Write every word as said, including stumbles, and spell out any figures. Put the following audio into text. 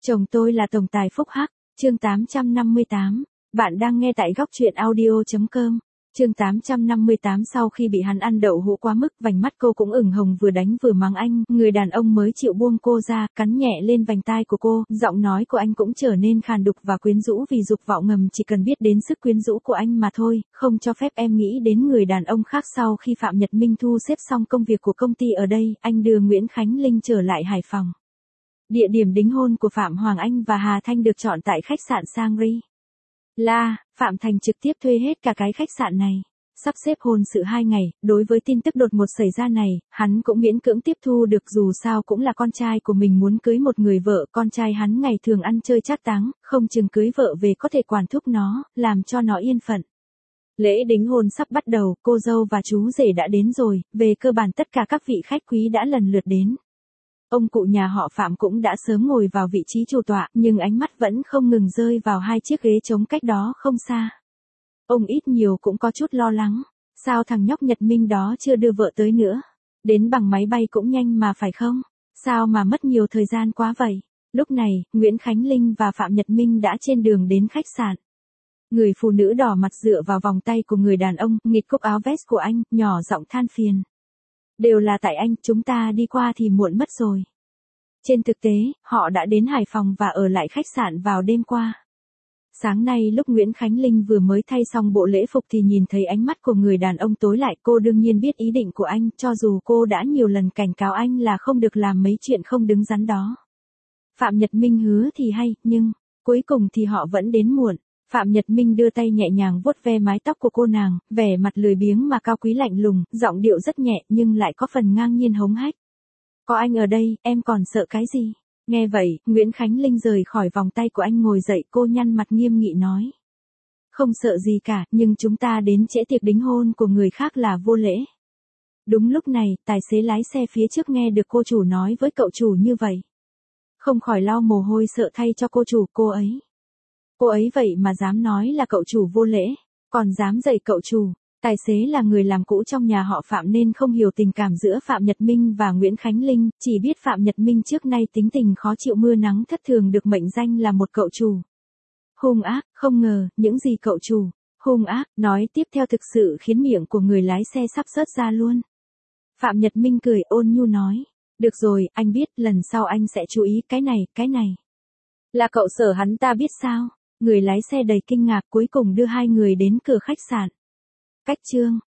Chồng tôi là tổng tài Phúc Hắc, chương tám trăm năm mươi tám. Bạn đang nghe tại góc truyện audio.com. Chương tám trăm năm mươi tám. Sau khi bị hắn ăn đậu hũ quá mức, vành mắt cô cũng ửng hồng, vừa đánh vừa mắng anh, người đàn ông mới chịu buông cô ra, cắn nhẹ lên vành tai của cô, giọng nói của anh cũng trở nên khàn đục và quyến rũ vì dục vọng ngầm chỉ cần biết đến sức quyến rũ của anh mà thôi, không cho phép em nghĩ đến người đàn ông khác. Sau khi Phạm Nhật Minh thu xếp xong công việc của công ty ở đây, anh đưa Nguyễn Khánh Linh trở lại Hải Phòng. Địa điểm đính hôn của Phạm Hoàng Anh và Hà Thanh được chọn tại khách sạn Sangri La. Phạm Thành trực tiếp thuê hết cả cái khách sạn này. Sắp xếp hôn sự hai ngày, đối với tin tức đột ngột xảy ra này, hắn cũng miễn cưỡng tiếp thu được, dù sao cũng là con trai của mình muốn cưới một người vợ, con trai hắn ngày thường ăn chơi trác táng, không chừng cưới vợ về có thể quản thúc nó, làm cho nó yên phận. Lễ đính hôn sắp bắt đầu, cô dâu và chú rể đã đến rồi, về cơ bản tất cả các vị khách quý đã lần lượt đến. Ông cụ nhà họ Phạm cũng đã sớm ngồi vào vị trí chủ tọa, nhưng ánh mắt vẫn không ngừng rơi vào hai chiếc ghế trống cách đó không xa. Ông ít nhiều cũng có chút lo lắng, sao thằng nhóc Nhật Minh đó chưa đưa vợ tới nữa? Đến bằng máy bay cũng nhanh mà phải không? Sao mà mất nhiều thời gian quá vậy? Lúc này, Nguyễn Khánh Linh và Phạm Nhật Minh đã trên đường đến khách sạn. Người phụ nữ đỏ mặt dựa vào vòng tay của người đàn ông, nghịch cúc áo vest của anh, nhỏ giọng than phiền. Đều là tại anh, chúng ta đi qua thì muộn mất rồi. Trên thực tế, họ đã đến Hải Phòng và ở lại khách sạn vào đêm qua. Sáng nay lúc Nguyễn Khánh Linh vừa mới thay xong bộ lễ phục thì nhìn thấy ánh mắt của người đàn ông tối lại. Cô đương nhiên biết ý định của anh, cho dù cô đã nhiều lần cảnh cáo anh là không được làm mấy chuyện không đứng đắn đó. Phạm Nhật Minh hứa thì hay, nhưng cuối cùng thì họ vẫn đến muộn. Phạm Nhật Minh đưa tay nhẹ nhàng vuốt ve mái tóc của cô nàng, vẻ mặt lười biếng mà cao quý lạnh lùng, giọng điệu rất nhẹ nhưng lại có phần ngang nhiên hống hách. Có anh ở đây, em còn sợ cái gì? Nghe vậy, Nguyễn Khánh Linh rời khỏi vòng tay của anh ngồi dậy, cô nhăn mặt nghiêm nghị nói. Không sợ gì cả, nhưng chúng ta đến trễ tiệc đính hôn của người khác là vô lễ. Đúng lúc này, tài xế lái xe phía trước nghe được cô chủ nói với cậu chủ như vậy. Không khỏi lau mồ hôi sợ thay cho cô chủ, cô ấy. Cô ấy vậy mà dám nói là cậu chủ vô lễ, còn dám dạy cậu chủ. Tài xế là người làm cũ trong nhà họ Phạm nên không hiểu tình cảm giữa Phạm Nhật Minh và Nguyễn Khánh Linh, chỉ biết Phạm Nhật Minh trước nay tính tình khó chịu mưa nắng thất thường được mệnh danh là một cậu chủ hung ác. Không ngờ, những gì cậu chủ hung ác nói tiếp theo thực sự khiến miệng của người lái xe sắp rớt ra luôn. Phạm Nhật Minh cười ôn nhu nói, được rồi, anh biết, lần sau anh sẽ chú ý cái này, cái này. Là cậu Sở hắn ta biết sao? Người lái xe đầy kinh ngạc cuối cùng đưa hai người đến cửa khách sạn. Cách chương